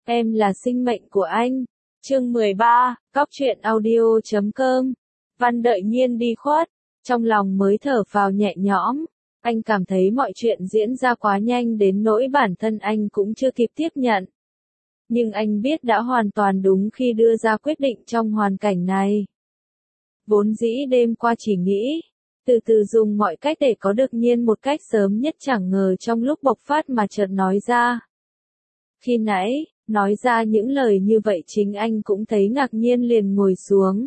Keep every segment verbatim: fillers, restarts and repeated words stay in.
Em là sinh mệnh của anh. Chương mười ba, cóc truyện audio chấm com. Văn đợi Nhiên đi khuất, trong lòng mới thở phào nhẹ nhõm. Anh cảm thấy mọi chuyện diễn ra quá nhanh đến nỗi bản thân anh cũng chưa kịp tiếp nhận. Nhưng anh biết đã hoàn toàn đúng khi đưa ra quyết định trong hoàn cảnh này. Vốn dĩ đêm qua chỉ nghĩ, từ từ dùng mọi cách để có được Nhiên một cách sớm nhất, chẳng ngờ trong lúc bộc phát mà chợt nói ra. Khi nãy, nói ra những lời như vậy chính anh cũng thấy ngạc nhiên, liền ngồi xuống.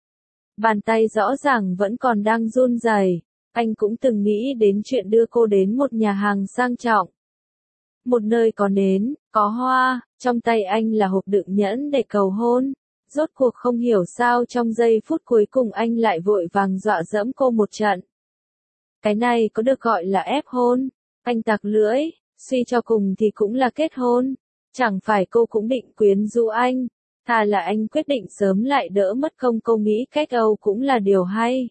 Bàn tay rõ ràng vẫn còn đang run rẩy. Anh cũng từng nghĩ đến chuyện đưa cô đến một nhà hàng sang trọng. Một nơi có nến, có hoa, trong tay anh là hộp đựng nhẫn để cầu hôn. Rốt cuộc không hiểu sao trong giây phút cuối cùng anh lại vội vàng dọa dẫm cô một trận. Cái này có được gọi là ép hôn? Anh tặc lưỡi, suy cho cùng thì cũng là kết hôn. Chẳng phải cô cũng định quyến rũ anh, thà là anh quyết định sớm lại đỡ mất công, cô nghĩ cách Âu cũng là điều hay.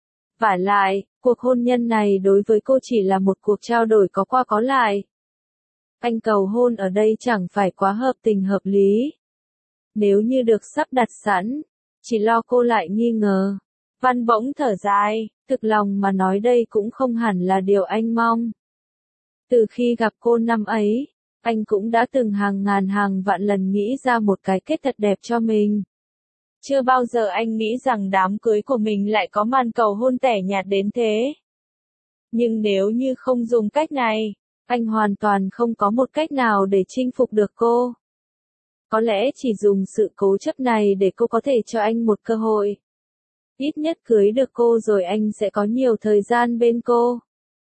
Vả lại, cuộc hôn nhân này đối với cô chỉ là một cuộc trao đổi có qua có lại. Anh cầu hôn ở đây chẳng phải quá hợp tình hợp lý. Nếu như được sắp đặt sẵn, chỉ lo cô lại nghi ngờ. Văn bỗng thở dài, thực lòng mà nói đây cũng không hẳn là điều anh mong. Từ khi gặp cô năm ấy, anh cũng đã từng hàng ngàn hàng vạn lần nghĩ ra một cái kết thật đẹp cho mình. Chưa bao giờ anh nghĩ rằng đám cưới của mình lại có màn cầu hôn tẻ nhạt đến thế. Nhưng nếu như không dùng cách này, anh hoàn toàn không có một cách nào để chinh phục được cô. Có lẽ chỉ dùng sự cố chấp này để cô có thể cho anh một cơ hội. Ít nhất cưới được cô rồi anh sẽ có nhiều thời gian bên cô.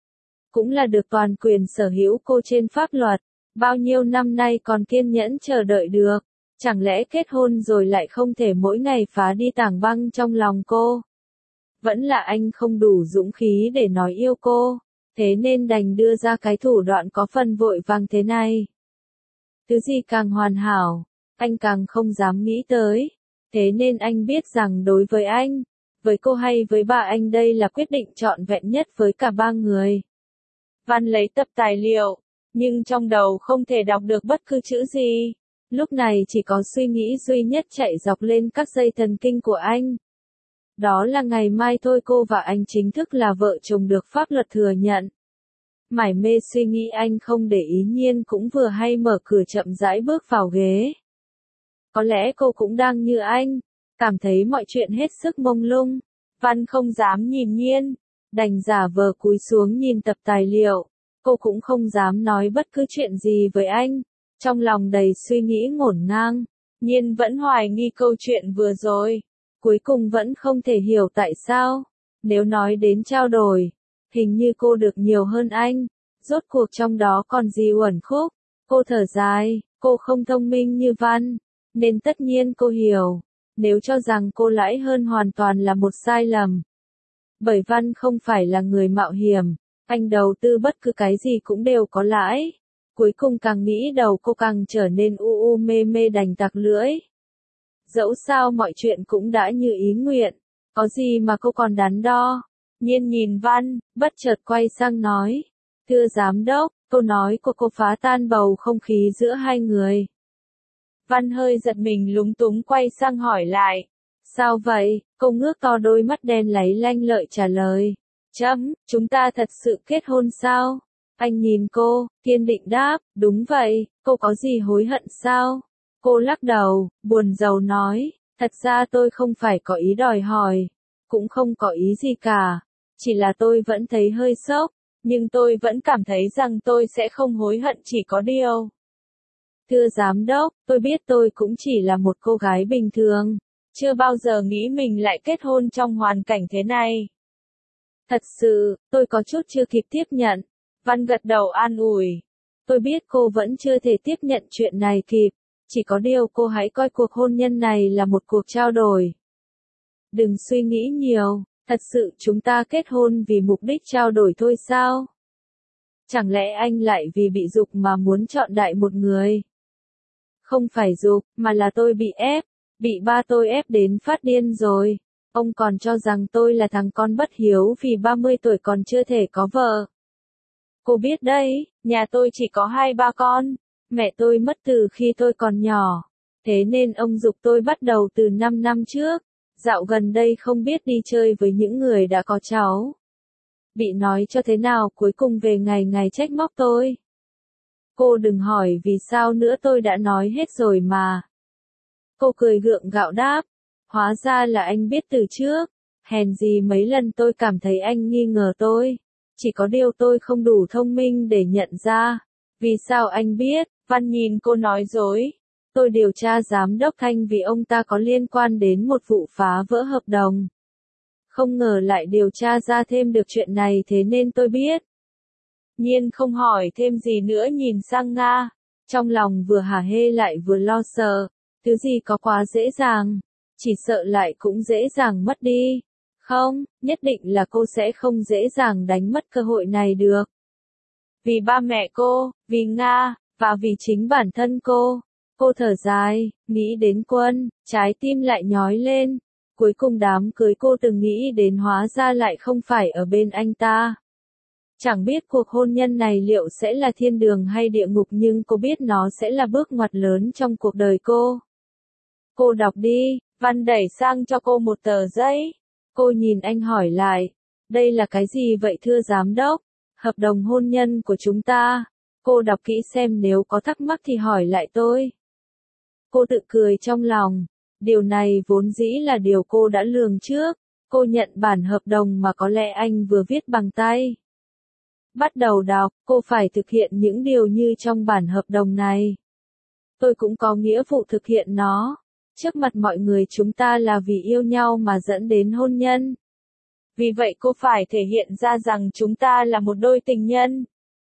Cũng là được toàn quyền sở hữu cô trên pháp luật. Bao nhiêu năm nay còn kiên nhẫn chờ đợi được. Chẳng lẽ kết hôn rồi lại không thể mỗi ngày phá đi tảng băng trong lòng cô? Vẫn là anh không đủ dũng khí để nói yêu cô, thế nên đành đưa ra cái thủ đoạn có phần vội vàng thế này. Thứ gì càng hoàn hảo, anh càng không dám nghĩ tới. Thế nên anh biết rằng đối với anh, với cô hay với bà anh, đây là quyết định trọn vẹn nhất với cả ba người. Văn lấy tập tài liệu, nhưng trong đầu không thể đọc được bất cứ chữ gì. Lúc này chỉ có suy nghĩ duy nhất chạy dọc lên các dây thần kinh của anh. Đó là ngày mai thôi cô và anh chính thức là vợ chồng được pháp luật thừa nhận. Mải mê suy nghĩ anh không để ý Nhiên cũng vừa hay mở cửa chậm rãi bước vào ghế. Có lẽ cô cũng đang như anh, cảm thấy mọi chuyện hết sức mông lung. Văn không dám nhìn Nhiên, đành giả vờ cúi xuống nhìn tập tài liệu. Cô cũng không dám nói bất cứ chuyện gì với anh. Trong lòng đầy suy nghĩ ngổn ngang, Nhiên vẫn hoài nghi câu chuyện vừa rồi. Cuối cùng vẫn không thể hiểu tại sao. Nếu nói đến trao đổi, hình như cô được nhiều hơn anh. Rốt cuộc trong đó còn gì uẩn khúc. Cô thở dài, cô không thông minh như Văn, nên tất nhiên cô hiểu. Nếu cho rằng cô lãi hơn hoàn toàn là một sai lầm. Bởi Văn không phải là người mạo hiểm, anh đầu tư bất cứ cái gì cũng đều có lãi. Cuối cùng càng nghĩ đầu cô càng trở nên u u mê mê, đành tặc lưỡi. Dẫu sao mọi chuyện cũng đã như ý nguyện, có gì mà cô còn đắn đo. Nhiên nhìn Văn, bất chợt quay sang nói. Thưa giám đốc, câu nói của cô phá tan bầu không khí giữa hai người. Văn hơi giật mình lúng túng quay sang hỏi lại. Sao vậy? Cô ngước to đôi mắt đen láy lanh lợi trả lời. Chấm, chúng ta thật sự kết hôn sao? Anh nhìn cô, kiên định đáp, đúng vậy, cô có gì hối hận sao? Cô lắc đầu, buồn rầu nói, thật ra tôi không phải có ý đòi hỏi, cũng không có ý gì cả, chỉ là tôi vẫn thấy hơi sốc, nhưng tôi vẫn cảm thấy rằng tôi sẽ không hối hận, chỉ có điều. Thưa giám đốc, tôi biết tôi cũng chỉ là một cô gái bình thường, chưa bao giờ nghĩ mình lại kết hôn trong hoàn cảnh thế này. Thật sự, tôi có chút chưa kịp tiếp nhận. Văn gật đầu an ủi. Tôi biết cô vẫn chưa thể tiếp nhận chuyện này kịp, chỉ có điều cô hãy coi cuộc hôn nhân này là một cuộc trao đổi. Đừng suy nghĩ nhiều, thật sự chúng ta kết hôn vì mục đích trao đổi thôi sao? Chẳng lẽ anh lại vì bị giục mà muốn chọn đại một người? Không phải giục, mà là tôi bị ép, bị ba tôi ép đến phát điên rồi. Ông còn cho rằng tôi là thằng con bất hiếu vì ba mươi tuổi còn chưa thể có vợ. Cô biết đấy, nhà tôi chỉ có hai ba con, Mẹ tôi mất từ khi tôi còn nhỏ, thế nên ông giục tôi bắt đầu từ năm năm trước. Dạo gần đây không biết đi chơi với những người đã có cháu. Bị nói cho thế nào cuối cùng về ngày ngày trách móc tôi. Cô đừng hỏi vì sao nữa, tôi đã nói hết rồi mà. Cô cười gượng gạo đáp. Hóa ra là anh biết từ trước. Hèn gì mấy lần tôi cảm thấy anh nghi ngờ tôi. Chỉ có điều tôi không đủ thông minh để nhận ra. Vì sao anh biết? Văn nhìn cô nói dối. Tôi điều tra giám đốc Thanh vì ông ta có liên quan đến một vụ phá vỡ hợp đồng. Không ngờ lại điều tra ra thêm được chuyện này, thế nên tôi biết. Nhiên không hỏi thêm gì nữa, nhìn sang Nga. Trong lòng vừa hả hê lại vừa lo sợ. Thứ gì có quá dễ dàng. Chỉ sợ lại cũng dễ dàng mất đi. Không, nhất định là cô sẽ không dễ dàng đánh mất cơ hội này được. Vì ba mẹ cô, vì Nga, và vì chính bản thân cô. Cô thở dài, nghĩ đến Quân, trái tim lại nhói lên. Cuối cùng đám cưới cô từng nghĩ đến hóa ra lại không phải ở bên anh ta. Chẳng biết cuộc hôn nhân này liệu sẽ là thiên đường hay địa ngục, nhưng cô biết nó sẽ là bước ngoặt lớn trong cuộc đời cô. Cô đọc đi. Văn đẩy sang cho cô một tờ giấy. Cô nhìn anh hỏi lại. Đây là cái gì vậy thưa giám đốc? Hợp đồng hôn nhân của chúng ta. Cô đọc kỹ xem, nếu có thắc mắc thì hỏi lại tôi. Cô tự cười trong lòng. Điều này vốn dĩ là điều cô đã lường trước. Cô nhận bản hợp đồng mà có lẽ anh vừa viết bằng tay. Bắt đầu đọc, cô phải thực hiện những điều như trong bản hợp đồng này. Tôi cũng có nghĩa vụ thực hiện nó. Trước mặt mọi người chúng ta là vì yêu nhau mà dẫn đến hôn nhân. Vì vậy cô phải thể hiện ra rằng chúng ta là một đôi tình nhân.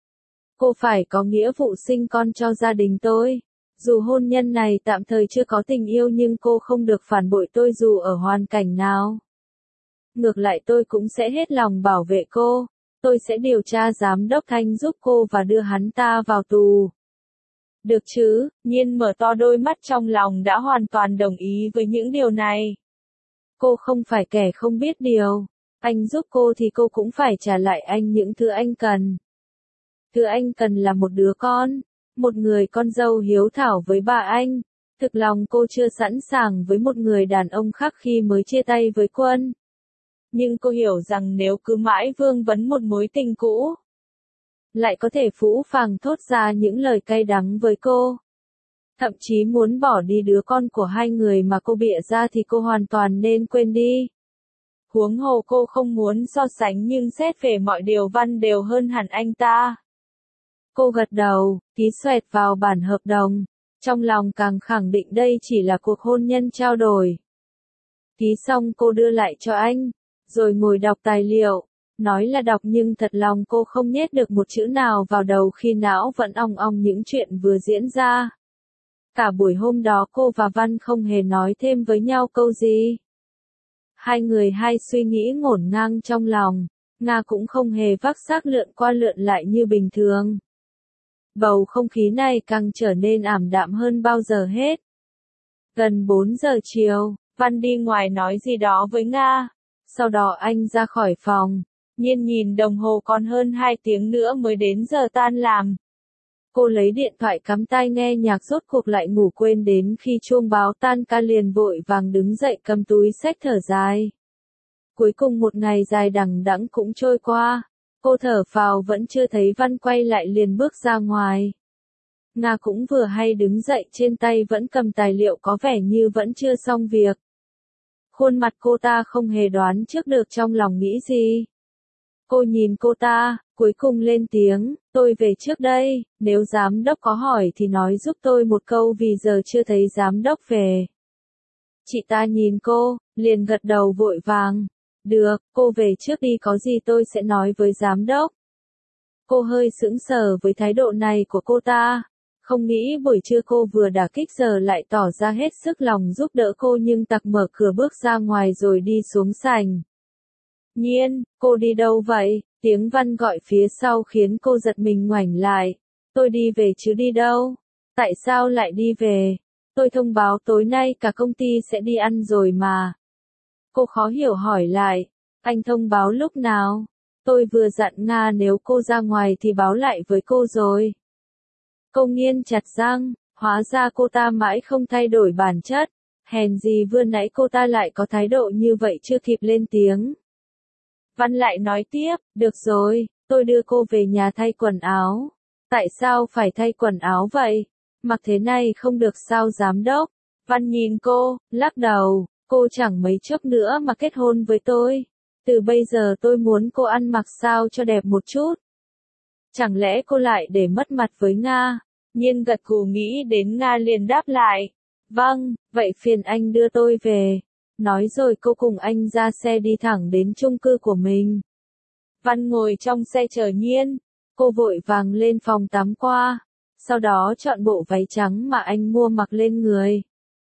Cô phải có nghĩa vụ sinh con cho gia đình tôi. Dù hôn nhân này tạm thời chưa có tình yêu nhưng cô không được phản bội tôi dù ở hoàn cảnh nào. Ngược lại tôi cũng sẽ hết lòng bảo vệ cô. Tôi sẽ điều tra giám đốc Thanh giúp cô và đưa hắn ta vào tù. Được chứ? Nhiên mở to đôi mắt, trong lòng đã hoàn toàn đồng ý với những điều này. Cô không phải kẻ không biết điều. Anh giúp cô thì cô cũng phải trả lại anh những thứ anh cần. Thứ anh cần là một đứa con. Một người con dâu hiếu thảo với bà anh. Thực lòng cô chưa sẵn sàng với một người đàn ông khác khi mới chia tay với Quân. Nhưng cô hiểu rằng nếu cứ mãi vương vấn một mối tình cũ, lại có thể phũ phàng thốt ra những lời cay đắng với cô. Thậm chí muốn bỏ đi đứa con của hai người mà cô bịa ra thì cô hoàn toàn nên quên đi. Huống hồ cô không muốn so sánh, nhưng xét về mọi điều Văn đều hơn hẳn anh ta. Cô gật đầu, ký xoẹt vào bản hợp đồng. Trong lòng càng khẳng định đây chỉ là cuộc hôn nhân trao đổi. Ký xong cô đưa lại cho anh, rồi ngồi đọc tài liệu. Nói là đọc nhưng thật lòng cô không nhét được một chữ nào vào đầu khi não vẫn ong ong những chuyện vừa diễn ra. Cả buổi hôm đó cô và Văn không hề nói thêm với nhau câu gì. Hai người hay suy nghĩ ngổn ngang trong lòng. Nga cũng không hề vác xác lượn qua lượn lại như bình thường. Bầu không khí này càng trở nên ảm đạm hơn bao giờ hết. Gần bốn giờ chiều, Văn đi ngoài nói gì đó với Nga. Sau đó anh ra khỏi phòng. Nhiên nhìn đồng hồ, còn hơn hai tiếng nữa mới đến giờ tan làm. Cô lấy điện thoại cắm tai nghe nhạc, rốt cuộc lại ngủ quên, đến khi chuông báo tan ca liền vội vàng đứng dậy cầm túi xách thở dài. Cuối cùng một ngày dài đằng đẵng cũng trôi qua. Cô thở phào vẫn chưa thấy Văn quay lại liền bước ra ngoài. Nga cũng vừa hay đứng dậy, trên tay vẫn cầm tài liệu, có vẻ như vẫn chưa xong việc. Khuôn mặt cô ta không hề đoán trước được trong lòng nghĩ gì. Cô nhìn cô ta, cuối cùng lên tiếng, tôi về trước đây, nếu giám đốc có hỏi thì nói giúp tôi một câu vì giờ chưa thấy giám đốc về. Chị ta nhìn cô, liền gật đầu vội vàng. Được, cô về trước đi, có gì tôi sẽ nói với giám đốc. Cô hơi sững sờ với thái độ này của cô ta. Không nghĩ buổi trưa cô vừa đả kích giờ lại tỏ ra hết sức lòng giúp đỡ cô, nhưng tặc mở cửa bước ra ngoài rồi đi xuống sảnh. Nhiên, cô đi đâu vậy? Tiếng Văn gọi phía sau khiến cô giật mình ngoảnh lại. Tôi đi về chứ đi đâu? Tại sao lại đi về? Tôi thông báo tối nay cả công ty sẽ đi ăn rồi mà. Cô khó hiểu hỏi lại. Anh thông báo lúc nào? Tôi vừa dặn Nga nếu cô ra ngoài thì báo lại với cô rồi. Cô nghiến chặt răng, hóa ra cô ta mãi không thay đổi bản chất. Hèn gì vừa nãy cô ta lại có thái độ như vậy chưa kịp lên tiếng. Văn lại nói tiếp, được rồi, tôi đưa cô về nhà thay quần áo. Tại sao phải thay quần áo vậy? Mặc thế này không được sao giám đốc? Văn nhìn cô, lắc đầu, cô chẳng mấy chốc nữa mà kết hôn với tôi. Từ bây giờ tôi muốn cô ăn mặc sao cho đẹp một chút. Chẳng lẽ cô lại để mất mặt với Nga? Nhiên gật gù nghĩ đến Nga liền đáp lại. Vâng, vậy phiền anh đưa tôi về. Nói rồi cô cùng anh ra xe đi thẳng đến chung cư của mình. Văn ngồi trong xe chờ Nhiên. Cô vội vàng lên phòng tắm qua. Sau đó chọn bộ váy trắng mà anh mua mặc lên người.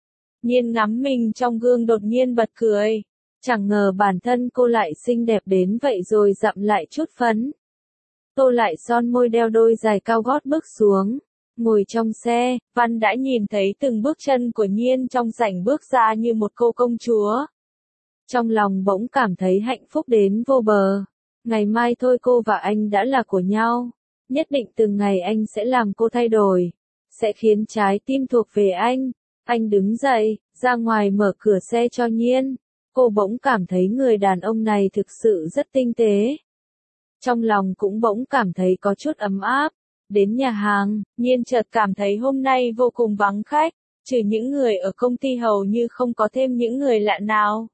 Nhiên ngắm mình trong gương đột nhiên bật cười. Chẳng ngờ bản thân cô lại xinh đẹp đến vậy rồi dặm lại chút phấn. Tô lại son môi đeo đôi giày cao gót bước xuống. Ngồi trong xe, Văn đã nhìn thấy từng bước chân của Nhiên trong sảnh bước ra như một cô công chúa. Trong lòng bỗng cảm thấy hạnh phúc đến vô bờ. Ngày mai thôi cô và anh đã là của nhau. Nhất định từng ngày anh sẽ làm cô thay đổi. Sẽ khiến trái tim thuộc về anh. Anh đứng dậy, ra ngoài mở cửa xe cho Nhiên. Cô bỗng cảm thấy người đàn ông này thực sự rất tinh tế. Trong lòng cũng bỗng cảm thấy có chút ấm áp. Đến nhà hàng, Nhiên chợt cảm thấy hôm nay vô cùng vắng khách, trừ những người ở công ty hầu như không có thêm những người lạ nào.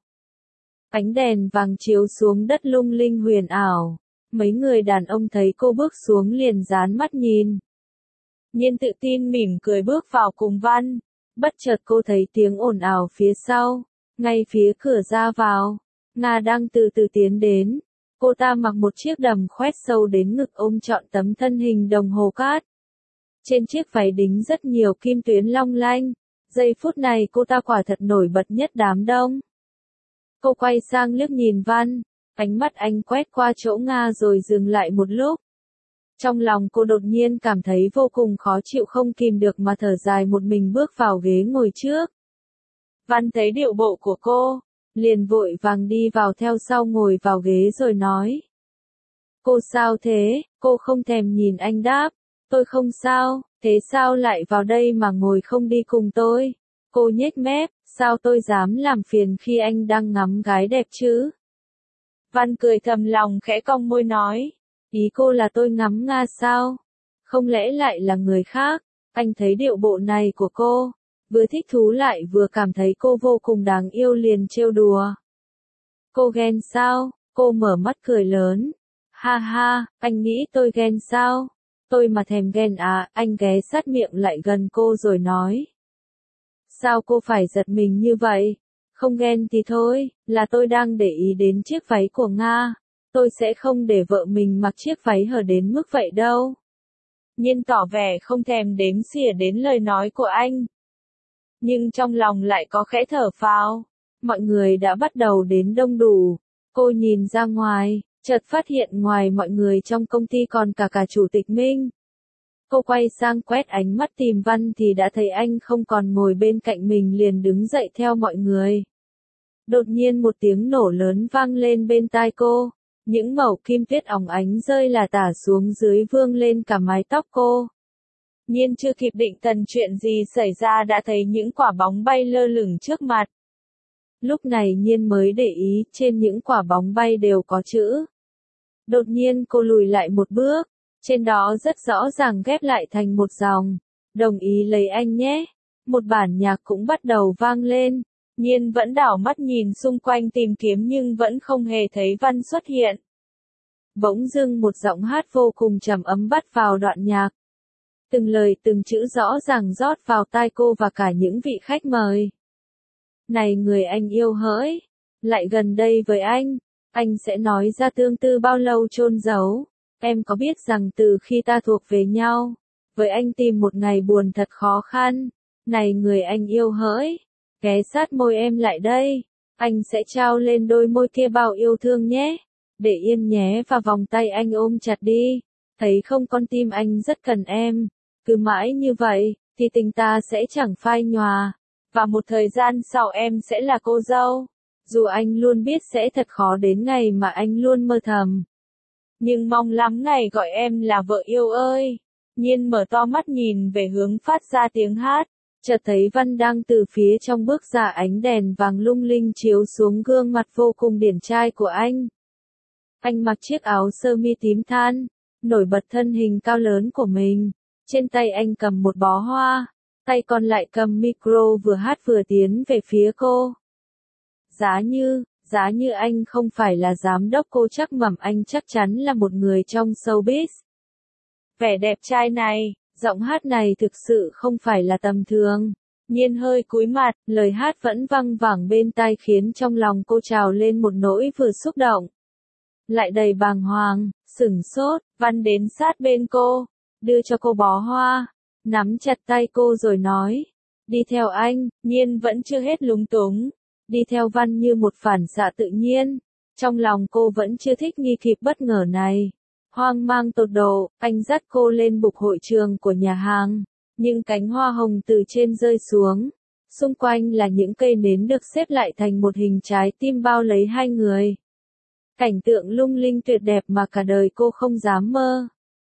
Ánh đèn vàng chiếu xuống đất lung linh huyền ảo. Mấy người đàn ông thấy cô bước xuống liền dán mắt nhìn. Nhiên tự tin mỉm cười bước vào cùng Văn. Bất chợt cô thấy tiếng ồn ào phía sau, ngay phía cửa ra vào. Nga đang từ từ tiến đến. Cô ta mặc một chiếc đầm khoét sâu đến ngực ôm trọn tấm thân hình đồng hồ cát. Trên chiếc váy đính rất nhiều kim tuyến long lanh. Giây phút này cô ta quả thật nổi bật nhất đám đông. Cô quay sang liếc nhìn Văn. Ánh mắt anh quét qua chỗ Nga rồi dừng lại một lúc. Trong lòng cô đột nhiên cảm thấy vô cùng khó chịu không kìm được mà thở dài một mình bước vào ghế ngồi trước. Văn thấy điệu bộ của cô, liền vội vàng đi vào theo sau ngồi vào ghế rồi nói. Cô sao thế? Cô không thèm nhìn anh đáp. Tôi không sao, thế sao lại vào đây mà ngồi không đi cùng tôi? Cô nhếch mép, sao tôi dám làm phiền khi anh đang ngắm gái đẹp chứ? Văn cười thầm lòng khẽ cong môi nói. Ý cô là tôi ngắm Nga sao? Không lẽ lại là người khác? Anh thấy điệu bộ này của cô, vừa thích thú lại vừa cảm thấy cô vô cùng đáng yêu liền trêu đùa. Cô ghen sao? Cô mở mắt cười lớn. Ha ha, anh nghĩ tôi ghen sao? Tôi mà thèm ghen à? Anh ghé sát miệng lại gần cô rồi nói. Sao cô phải giật mình như vậy? Không ghen thì thôi, là tôi đang để ý đến chiếc váy của Nga. Tôi sẽ không để vợ mình mặc chiếc váy hở đến mức vậy đâu. Nhiên tỏ vẻ không thèm đếm xỉa đến lời nói của anh. Nhưng trong lòng lại có khẽ thở phào. Mọi người đã bắt đầu đến đông đủ. Cô nhìn ra ngoài, chợt phát hiện ngoài mọi người trong công ty còn cả cả chủ tịch Minh. Cô quay sang quét ánh mắt tìm Văn thì đã thấy anh không còn ngồi bên cạnh mình liền đứng dậy theo mọi người. Đột nhiên một tiếng nổ lớn vang lên bên tai cô. Những mẩu kim tuyết óng ánh rơi là tả xuống dưới vương lên cả mái tóc cô. Nhiên chưa kịp định thần chuyện gì xảy ra đã thấy những quả bóng bay lơ lửng trước mặt. Lúc này Nhiên mới để ý trên những quả bóng bay đều có chữ. Đột nhiên cô lùi lại một bước. Trên đó rất rõ ràng ghép lại thành một dòng. Đồng ý lấy anh nhé. Một bản nhạc cũng bắt đầu vang lên. Nhiên vẫn đảo mắt nhìn xung quanh tìm kiếm nhưng vẫn không hề thấy Văn xuất hiện. Bỗng dưng một giọng hát vô cùng trầm ấm bắt vào đoạn nhạc. Từng lời từng chữ rõ ràng rót vào tai cô và cả những vị khách mời. Này người anh yêu hỡi, lại gần đây với anh, anh sẽ nói ra tương tư bao lâu chôn giấu. Em có biết rằng từ khi ta thuộc về nhau, với anh tìm một ngày buồn thật khó khăn. Này người anh yêu hỡi, ghé sát môi em lại đây, anh sẽ trao lên đôi môi kia bao yêu thương nhé. Để yên nhé và vòng tay anh ôm chặt đi. Thấy không con tim anh rất cần em. Cứ mãi như vậy, thì tình ta sẽ chẳng phai nhòa. Và một thời gian sau em sẽ là cô dâu. Dù anh luôn biết sẽ thật khó đến ngày mà anh luôn mơ thầm. Nhưng mong lắm ngày gọi em là vợ yêu ơi. Nhiên mở to mắt nhìn về hướng phát ra tiếng hát, chợt thấy Văn đang từ phía trong bước ra, ánh đèn vàng lung linh chiếu xuống gương mặt vô cùng điển trai của anh. Anh mặc chiếc áo sơ mi tím than, nổi bật thân hình cao lớn của mình. Trên tay anh cầm một bó hoa, tay còn lại cầm micro vừa hát vừa tiến về phía cô. Giá như, giá như anh không phải là giám đốc cô chắc mẩm anh chắc chắn là một người trong showbiz. Vẻ đẹp trai này, giọng hát này thực sự không phải là tầm thường. Nhiên hơi cúi mặt, lời hát vẫn văng vẳng bên tai khiến trong lòng cô trào lên một nỗi vừa xúc động, lại đầy bàng hoàng, sửng sốt. Văn đến sát bên cô, đưa cho cô bó hoa, nắm chặt tay cô rồi nói, đi theo anh. Nhiên vẫn chưa hết lúng túng, đi theo Văn như một phản xạ tự nhiên. Trong lòng cô vẫn chưa thích nghi kịp bất ngờ này. Hoang mang tột độ, anh dắt cô lên bục hội trường của nhà hàng, những cánh hoa hồng từ trên rơi xuống. Xung quanh là những cây nến được xếp lại thành một hình trái tim bao lấy hai người. Cảnh tượng lung linh tuyệt đẹp mà cả đời cô không dám mơ.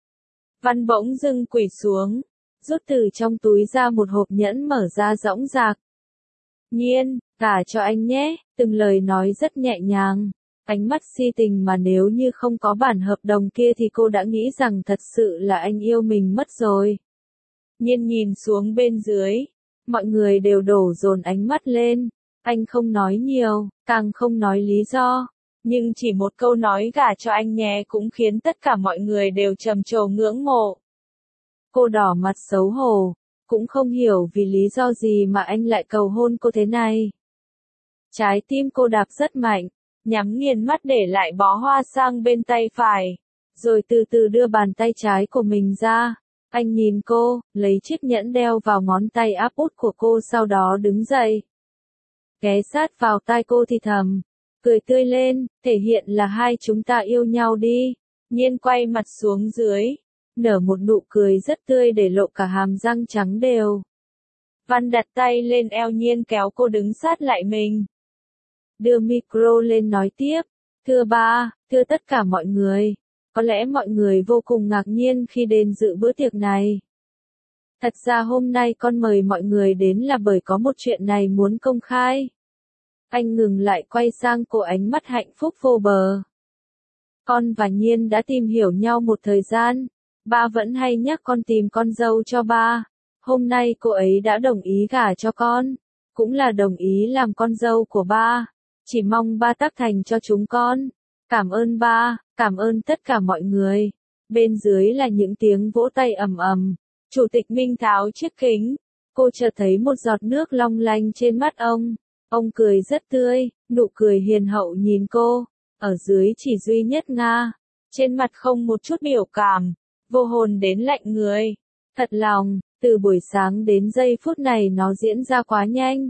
Văn bỗng dưng quỳ xuống, rút từ trong túi ra một hộp nhẫn mở ra dõng dạc. Nhiên, gả cho anh nhé, từng lời nói rất nhẹ nhàng. Ánh mắt si tình mà nếu như không có bản hợp đồng kia thì cô đã nghĩ rằng thật sự là anh yêu mình mất rồi. Nhiên nhìn xuống bên dưới, mọi người đều đổ dồn ánh mắt lên. Anh không nói nhiều, càng không nói lý do. Nhưng chỉ một câu nói gả cho anh nhé cũng khiến tất cả mọi người đều trầm trồ ngưỡng mộ. Cô đỏ mặt xấu hổ, cũng không hiểu vì lý do gì mà anh lại cầu hôn cô thế này. Trái tim cô đạp rất mạnh, nhắm nghiền mắt để lại bó hoa sang bên tay phải, rồi từ từ đưa bàn tay trái của mình ra. Anh nhìn cô, lấy chiếc nhẫn đeo vào ngón tay áp út của cô, sau đó đứng dậy, ghé sát vào tai cô thì thầm, cười tươi lên, thể hiện là hai chúng ta yêu nhau đi. Nhiên quay mặt xuống dưới, nở một nụ cười rất tươi để lộ cả hàm răng trắng đều. Văn đặt tay lên eo Nhiên kéo cô đứng sát lại mình. Đưa micro lên nói tiếp, thưa ba, thưa tất cả mọi người. Có lẽ mọi người vô cùng ngạc nhiên khi đến dự bữa tiệc này. Thật ra hôm nay con mời mọi người đến là bởi có một chuyện này muốn công khai. Anh ngừng lại quay sang cô, ánh mắt hạnh phúc vô bờ. Con và Nhiên đã tìm hiểu nhau một thời gian. Ba vẫn hay nhắc con tìm con dâu cho ba. Hôm nay cô ấy đã đồng ý gả cho con, cũng là đồng ý làm con dâu của ba. Chỉ mong ba tác thành cho chúng con. Cảm ơn ba, cảm ơn tất cả mọi người. Bên dưới là những tiếng vỗ tay ầm ầm. Chủ tịch Minh tháo chiếc kính. Cô chợt thấy một giọt nước long lanh trên mắt ông. Ông cười rất tươi, nụ cười hiền hậu nhìn cô. Ở dưới chỉ duy nhất Nga. Trên mặt không một chút biểu cảm. Vô hồn đến lạnh người. Thật lòng, từ buổi sáng đến giây phút này nó diễn ra quá nhanh.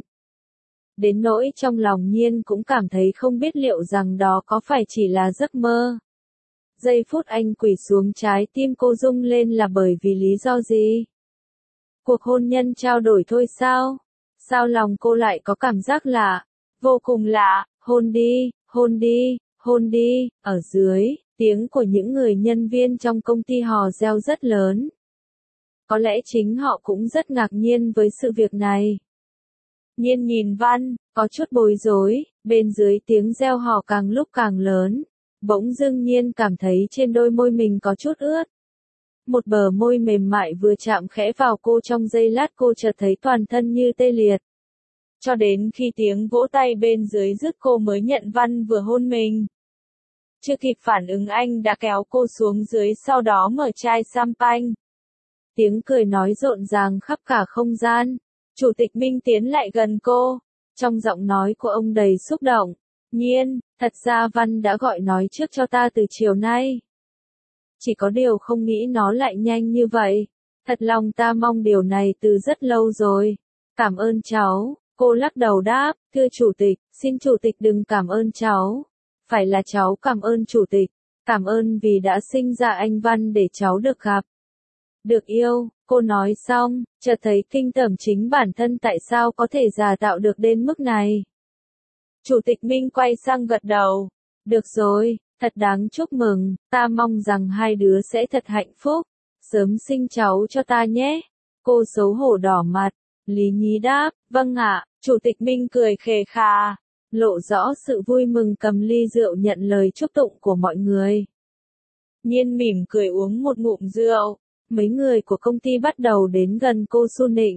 Đến nỗi trong lòng Nhiên cũng cảm thấy không biết liệu rằng đó có phải chỉ là giấc mơ. Giây phút anh quỳ xuống, trái tim cô rung lên là bởi vì lý do gì? Cuộc hôn nhân trao đổi thôi sao? Sao lòng cô lại có cảm giác lạ? Vô cùng lạ, hôn đi, hôn đi, hôn đi. Ở dưới, tiếng của những người nhân viên trong công ty hò reo rất lớn. Có lẽ chính họ cũng rất ngạc nhiên với sự việc này. Nhiên nhìn Văn, có chút bối rối, bên dưới tiếng reo hò càng lúc càng lớn. Bỗng dưng Nhiên cảm thấy trên đôi môi mình có chút ướt. Một bờ môi mềm mại vừa chạm khẽ vào cô, trong giây lát cô chợt thấy toàn thân như tê liệt. Cho đến khi tiếng vỗ tay bên dưới dứt cô mới nhận Văn vừa hôn mình. Chưa kịp phản ứng anh đã kéo cô xuống dưới, sau đó mở chai champagne. Tiếng cười nói rộn ràng khắp cả không gian. Chủ tịch Minh tiến lại gần cô. Trong giọng nói của ông đầy xúc động. Nhiên, thật ra Văn đã gọi nói trước cho ta từ chiều nay. Chỉ có điều không nghĩ nó lại nhanh như vậy. Thật lòng ta mong điều này từ rất lâu rồi. Cảm ơn cháu. Cô lắc đầu đáp, thưa chủ tịch, xin chủ tịch đừng cảm ơn cháu. Phải là cháu cảm ơn chủ tịch. Cảm ơn vì đã sinh ra anh Văn để cháu được gặp, được yêu. Cô nói xong, chợt thấy kinh tởm chính bản thân, tại sao có thể giả tạo được đến mức này. Chủ tịch Minh quay sang gật đầu. Được rồi, thật đáng chúc mừng, ta mong rằng hai đứa sẽ thật hạnh phúc. sớm sinh cháu cho ta nhé. Cô xấu hổ đỏ mặt. Lý Nhí đáp, vâng ạ. Chủ tịch Minh cười khề khà, lộ rõ sự vui mừng, cầm ly rượu nhận lời chúc tụng của mọi người. Nhiên mỉm cười uống một ngụm rượu. Mấy người của công ty bắt đầu đến gần cô Su Nịnh.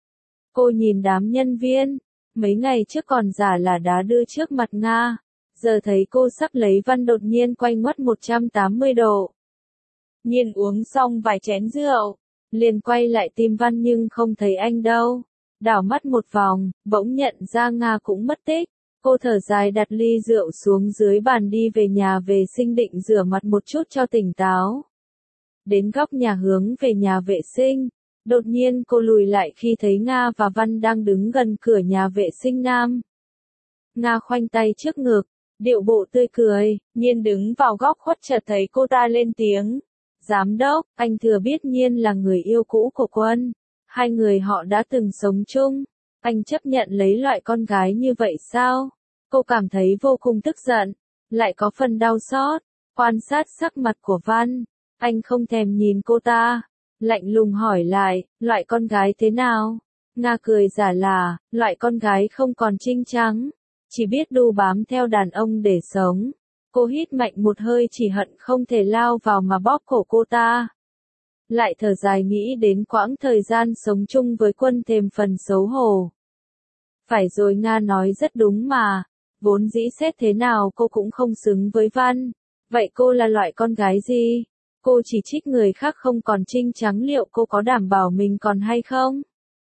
Cô nhìn đám nhân viên, mấy ngày trước còn giả là đá đưa trước mặt Nga, giờ thấy cô sắp lấy Văn đột nhiên quay ngoắt một trăm tám mươi độ. Nhiên uống xong vài chén rượu, liền quay lại tìm Văn nhưng không thấy anh đâu. Đảo mắt một vòng, bỗng nhận ra Nga cũng mất tích. Cô thở dài đặt ly rượu xuống dưới bàn đi về nhà vệ sinh định rửa mặt một chút cho tỉnh táo. Đến góc nhà hướng về nhà vệ sinh, đột nhiên cô lùi lại khi thấy Nga và Văn đang đứng gần cửa nhà vệ sinh nam. Nga khoanh tay trước ngực, điệu bộ tươi cười, Nhiên đứng vào góc khuất chợt thấy cô ta lên tiếng. Giám đốc, anh thừa biết Nhiên là người yêu cũ của Quân. Hai người họ đã từng sống chung. Anh chấp nhận lấy loại con gái như vậy sao? Cô cảm thấy vô cùng tức giận, lại có phần đau xót. Quan sát sắc mặt của Văn, anh không thèm nhìn cô ta, lạnh lùng hỏi lại, loại con gái thế nào? Nga cười giả là, loại con gái không còn trinh trắng, chỉ biết đu bám theo đàn ông để sống. Cô hít mạnh một hơi chỉ hận không thể lao vào mà bóp cổ cô ta. Lại thở dài nghĩ đến quãng thời gian sống chung với Quân thêm phần xấu hổ. Phải rồi, Nga nói rất đúng mà, vốn dĩ xét thế nào cô cũng không xứng với Văn. Vậy cô là loại con gái gì? Cô chỉ trích người khác không còn trinh trắng, liệu cô có đảm bảo mình còn hay không?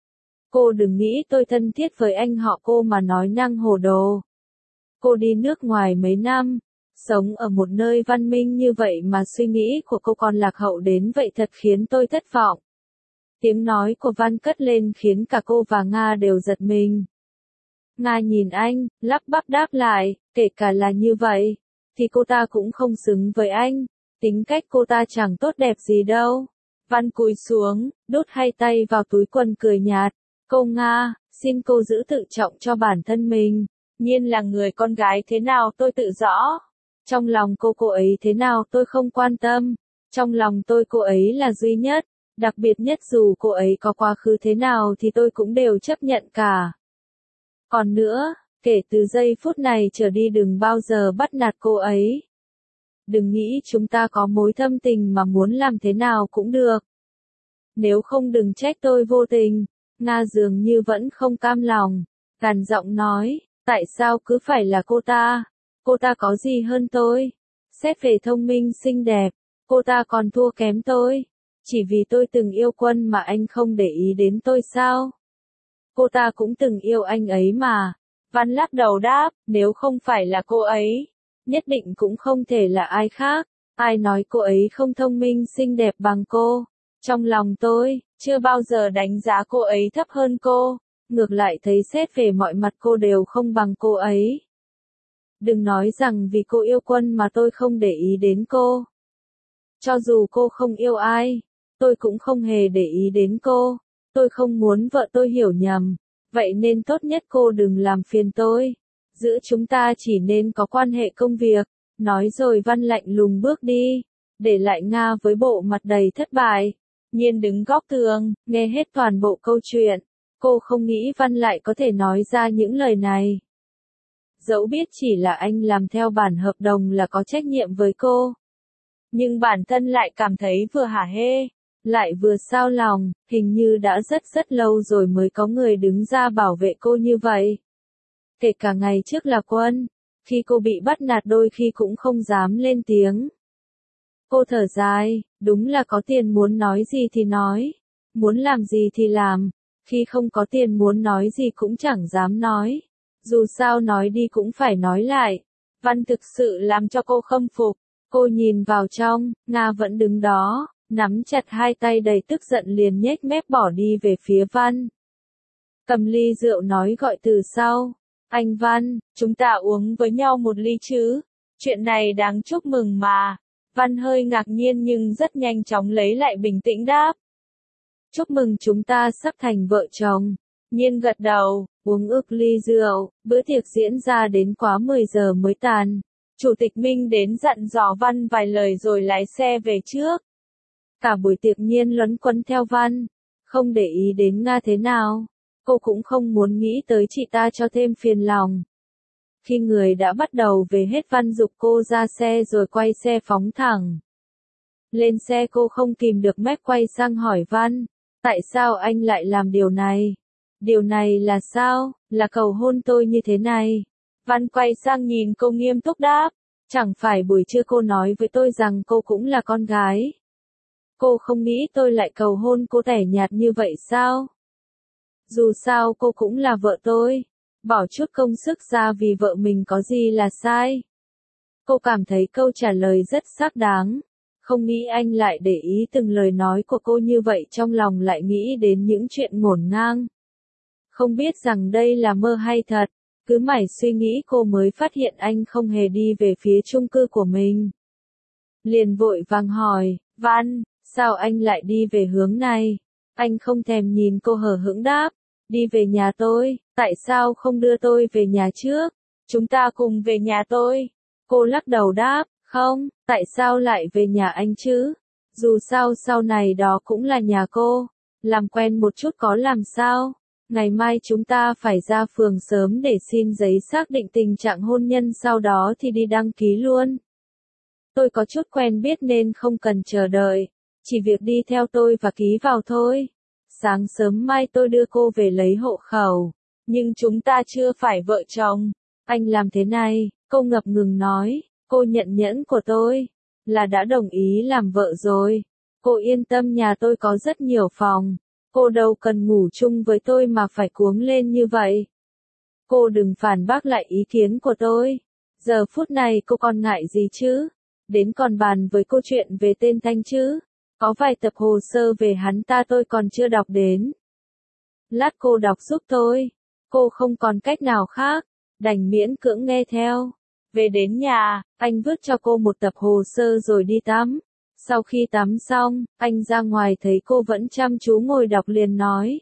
Cô đừng nghĩ tôi thân thiết với anh họ cô mà nói năng hồ đồ. Cô đi nước ngoài mấy năm, sống ở một nơi văn minh như vậy mà suy nghĩ của cô còn lạc hậu đến vậy thật khiến tôi thất vọng. Tiếng nói của Văn cất lên khiến cả cô và Nga đều giật mình. Nga nhìn anh, lắp bắp đáp lại, kể cả là như vậy, thì cô ta cũng không xứng với anh. Tính cách cô ta chẳng tốt đẹp gì đâu. Văn cúi xuống, đút hai tay vào túi quần cười nhạt. Cô Nga, xin cô giữ tự trọng cho bản thân mình. Nhiên là người con gái thế nào tôi tự rõ. Trong lòng cô cô ấy thế nào tôi không quan tâm. Trong lòng tôi cô ấy là duy nhất, đặc biệt nhất, dù cô ấy có quá khứ thế nào thì tôi cũng đều chấp nhận cả. Còn nữa, kể từ giây phút này trở đi đừng bao giờ bắt nạt cô ấy. Đừng nghĩ chúng ta có mối thâm tình mà muốn làm thế nào cũng được. Nếu không đừng trách tôi vô tình. Nga dường như vẫn không cam lòng, gằn giọng nói, tại sao cứ phải là cô ta? Cô ta có gì hơn tôi? Xét về thông minh xinh đẹp, cô ta còn thua kém tôi. Chỉ vì tôi từng yêu Quân mà anh không để ý đến tôi sao? Cô ta cũng từng yêu anh ấy mà. Văn lắc đầu đáp, nếu không phải là cô ấy, nhất định cũng không thể là ai khác. Ai nói cô ấy không thông minh xinh đẹp bằng cô? Trong lòng tôi, chưa bao giờ đánh giá cô ấy thấp hơn cô. Ngược lại thấy xét về mọi mặt cô đều không bằng cô ấy. Đừng nói rằng vì cô yêu Quân mà tôi không để ý đến cô. Cho dù cô không yêu ai, tôi cũng không hề để ý đến cô. Tôi không muốn vợ tôi hiểu nhầm. Vậy nên tốt nhất cô đừng làm phiền tôi. Giữa chúng ta chỉ nên có quan hệ công việc. Nói rồi Văn lạnh lùng bước đi, để lại Nga với bộ mặt đầy thất bại. Nhiên đứng góc tường, nghe hết toàn bộ câu chuyện. Cô không nghĩ Văn lại có thể nói ra những lời này. Dẫu biết chỉ là anh làm theo bản hợp đồng là có trách nhiệm với cô. Nhưng bản thân lại cảm thấy vừa hả hê, lại vừa xao lòng, hình như đã rất rất lâu rồi mới có người đứng ra bảo vệ cô như vậy. Kể cả ngày trước là Quân, khi cô bị bắt nạt đôi khi cũng không dám lên tiếng. Cô thở dài, đúng là có tiền muốn nói gì thì nói, muốn làm gì thì làm, khi không có tiền muốn nói gì cũng chẳng dám nói. Dù sao nói đi cũng phải nói lại. Văn thực sự làm cho cô khâm phục. Cô nhìn vào trong, Nga vẫn đứng đó, nắm chặt hai tay đầy tức giận liền nhếch mép bỏ đi về phía Văn. Cầm ly rượu nói gọi từ sau. Anh Văn, chúng ta uống với nhau một ly chứ? Chuyện này đáng chúc mừng mà. Văn hơi ngạc nhiên nhưng rất nhanh chóng lấy lại bình tĩnh đáp. Chúc mừng chúng ta sắp thành vợ chồng. Nhiên gật đầu, uống ực ly rượu, bữa tiệc diễn ra đến quá mười giờ mới tàn. Chủ tịch Minh đến dặn dò Văn vài lời rồi lái xe về trước. Cả buổi tiệc Nhiên luẩn quẩn theo Văn, không để ý đến Nga thế nào. Cô cũng không muốn nghĩ tới chị ta cho thêm phiền lòng. Khi người đã bắt đầu về hết, Văn giục cô ra xe rồi quay xe phóng thẳng. Lên xe cô không kìm được mép quay sang hỏi Văn, tại sao anh lại làm điều này? Điều này là sao? Là cầu hôn tôi như thế này. Văn quay sang nhìn cô nghiêm túc đáp, chẳng phải buổi trưa cô nói với tôi rằng cô cũng là con gái. Cô không nghĩ tôi lại cầu hôn cô tẻ nhạt như vậy sao? Dù sao cô cũng là vợ tôi. Bỏ chút công sức ra vì vợ mình có gì là sai. Cô cảm thấy câu trả lời rất xác đáng. Không nghĩ anh lại để ý từng lời nói của cô như vậy, trong lòng lại nghĩ đến những chuyện ngổn ngang. Không biết rằng đây là mơ hay thật, cứ mải suy nghĩ cô mới phát hiện anh không hề đi về phía chung cư của mình. Liền vội vàng hỏi, Văn, sao anh lại đi về hướng này? Anh không thèm nhìn cô, hờ hững đáp, đi về nhà tôi, tại sao không đưa tôi về nhà trước? Chúng ta cùng về nhà tôi. Cô lắc đầu đáp, không, tại sao lại về nhà anh chứ? Dù sao sau này đó cũng là nhà cô, làm quen một chút có làm sao? Ngày mai chúng ta phải ra phường sớm để xin giấy xác định tình trạng hôn nhân, sau đó thì đi đăng ký luôn. Tôi có chút quen biết nên không cần chờ đợi, chỉ việc đi theo tôi và ký vào thôi. Sáng sớm mai tôi đưa cô về lấy hộ khẩu, nhưng chúng ta chưa phải vợ chồng. Anh làm thế này, cô ngập ngừng nói, cô nhận nhẫn của tôi, là đã đồng ý làm vợ rồi. Cô yên tâm, nhà tôi có rất nhiều phòng, cô đâu cần ngủ chung với tôi mà phải cuống lên như vậy. Cô đừng phản bác lại ý kiến của tôi. Giờ phút này cô còn ngại gì chứ? Đến còn bàn với cô chuyện về tên Thanh chứ? Có vài tập hồ sơ về hắn ta tôi còn chưa đọc đến. Lát cô đọc giúp tôi. Cô không còn cách nào khác, đành miễn cưỡng nghe theo. Về đến nhà, anh vứt cho cô một tập hồ sơ rồi đi tắm. Sau khi tắm xong, anh ra ngoài thấy cô vẫn chăm chú ngồi đọc liền nói.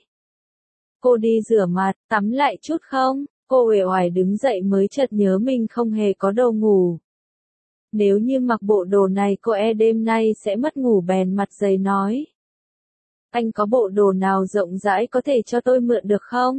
Cô đi rửa mặt, tắm lại chút không? Cô uể oải đứng dậy mới chợt nhớ mình không hề có đồ ngủ. Nếu như mặc bộ đồ này cô e đêm nay sẽ mất ngủ, bèn mặt dày nói. Anh có bộ đồ nào rộng rãi có thể cho tôi mượn được không?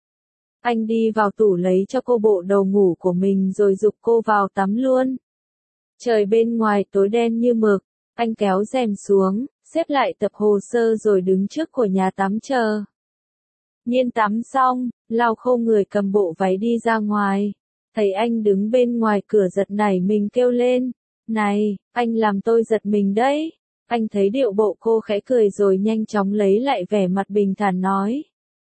Anh đi vào tủ lấy cho cô bộ đồ ngủ của mình rồi giục cô vào tắm luôn. Trời bên ngoài tối đen như mực, anh kéo rèm xuống, xếp lại tập hồ sơ rồi đứng trước của nhà tắm chờ. Nhiên tắm xong, lau khô người cầm bộ váy đi ra ngoài. Thấy anh đứng bên ngoài cửa giật nảy mình kêu lên. Này, anh làm tôi giật mình đấy. Anh thấy điệu bộ cô khẽ cười rồi nhanh chóng lấy lại vẻ mặt bình thản nói.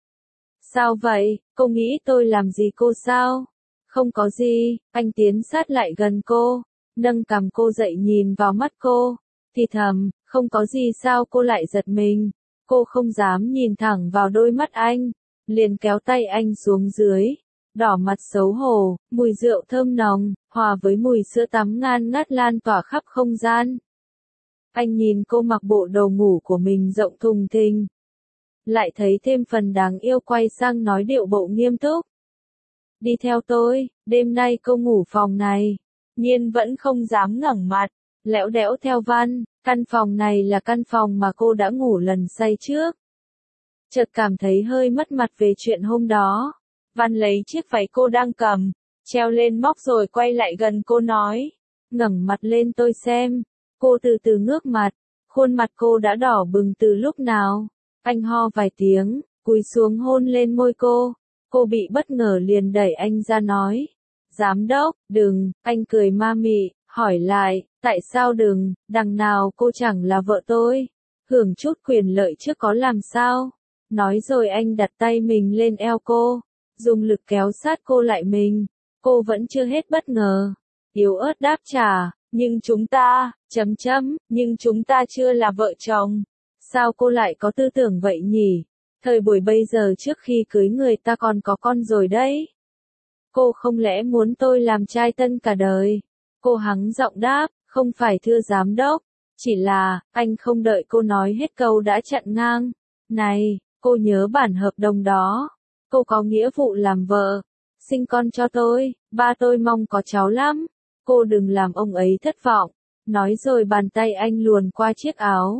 Sao vậy, cô nghĩ tôi làm gì cô sao? Không có gì, anh tiến sát lại gần cô, nâng cằm cô dậy nhìn vào mắt cô, thì thầm, không có gì sao? Cô lại giật mình. Cô không dám nhìn thẳng vào đôi mắt anh, liền kéo tay anh xuống dưới. Đỏ mặt xấu hổ, mùi rượu thơm nồng, hòa với mùi sữa tắm ngan ngát lan tỏa khắp không gian. Anh nhìn cô mặc bộ đồ ngủ của mình rộng thùng thình, lại thấy thêm phần đáng yêu, quay sang nói điệu bộ nghiêm túc. Đi theo tôi, đêm nay cô ngủ phòng này. Nhiên vẫn không dám ngẩng mặt, lẽo đẽo theo Văn, căn phòng này là căn phòng mà cô đã ngủ lần say trước. Chợt cảm thấy hơi mất mặt về chuyện hôm đó. Văn lấy chiếc váy cô đang cầm, treo lên móc rồi quay lại gần cô nói. Ngẩng mặt lên tôi xem. Cô từ từ ngước mặt, khuôn mặt cô đã đỏ bừng từ lúc nào. Anh ho vài tiếng, cúi xuống hôn lên môi cô. Cô bị bất ngờ liền đẩy anh ra nói. Giám đốc, đừng, anh cười ma mị, hỏi lại, tại sao đừng, đằng nào cô chẳng là vợ tôi. Hưởng chút quyền lợi trước có làm sao. Nói rồi anh đặt tay mình lên eo cô, dùng lực kéo sát cô lại mình. Cô vẫn chưa hết bất ngờ, yếu ớt đáp trả, nhưng chúng ta, chấm chấm, nhưng chúng ta chưa là vợ chồng. Sao cô lại có tư tưởng vậy nhỉ? Thời buổi bây giờ trước khi cưới người ta còn có con rồi đấy. Cô không lẽ muốn tôi làm trai tân cả đời? Cô hắng giọng đáp, không phải thưa giám đốc, chỉ là, anh không đợi cô nói hết câu đã chặn ngang. Này, cô nhớ bản hợp đồng đó. Cô có nghĩa vụ làm vợ, sinh con cho tôi, ba tôi mong có cháu lắm. Cô đừng làm ông ấy thất vọng. Nói rồi bàn tay anh luồn qua chiếc áo,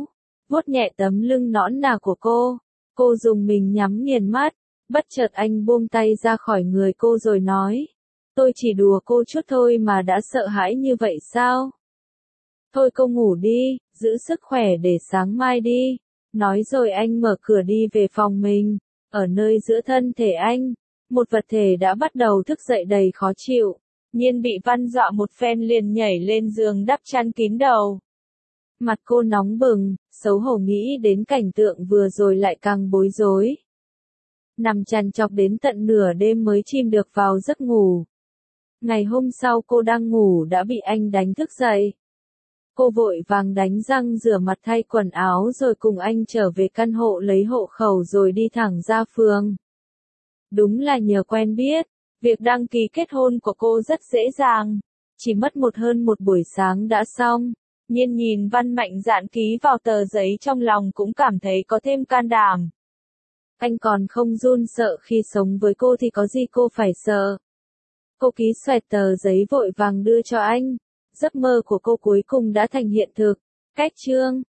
vuốt nhẹ tấm lưng nõn nà của cô. Cô dùng mình nhắm nghiền mắt, bất chợt anh buông tay ra khỏi người cô rồi nói. Tôi chỉ đùa cô chút thôi mà đã sợ hãi như vậy sao? Thôi cô ngủ đi, giữ sức khỏe để sáng mai đi. Nói rồi anh mở cửa đi về phòng mình. Ở nơi giữa thân thể anh, một vật thể đã bắt đầu thức dậy đầy khó chịu. Nhiên bị Văn dọa một phen liền nhảy lên giường đắp chăn kín đầu. Mặt cô nóng bừng, xấu hổ nghĩ đến cảnh tượng vừa rồi lại càng bối rối. Nằm trằn trọc đến tận nửa đêm mới chìm được vào giấc ngủ. Ngày hôm sau cô đang ngủ đã bị anh đánh thức dậy. Cô vội vàng đánh răng rửa mặt thay quần áo rồi cùng anh trở về căn hộ lấy hộ khẩu rồi đi thẳng ra phường. Đúng là nhờ quen biết, việc đăng ký kết hôn của cô rất dễ dàng. Chỉ mất một hơn một buổi sáng đã xong. Nhiên nhìn Văn mạnh dạn ký vào tờ giấy trong lòng cũng cảm thấy có thêm can đảm. Anh còn không run sợ khi sống với cô thì có gì cô phải sợ. Cô ký xoẹt tờ giấy vội vàng đưa cho anh. Giấc mơ của cô cuối cùng đã thành hiện thực. Cách chương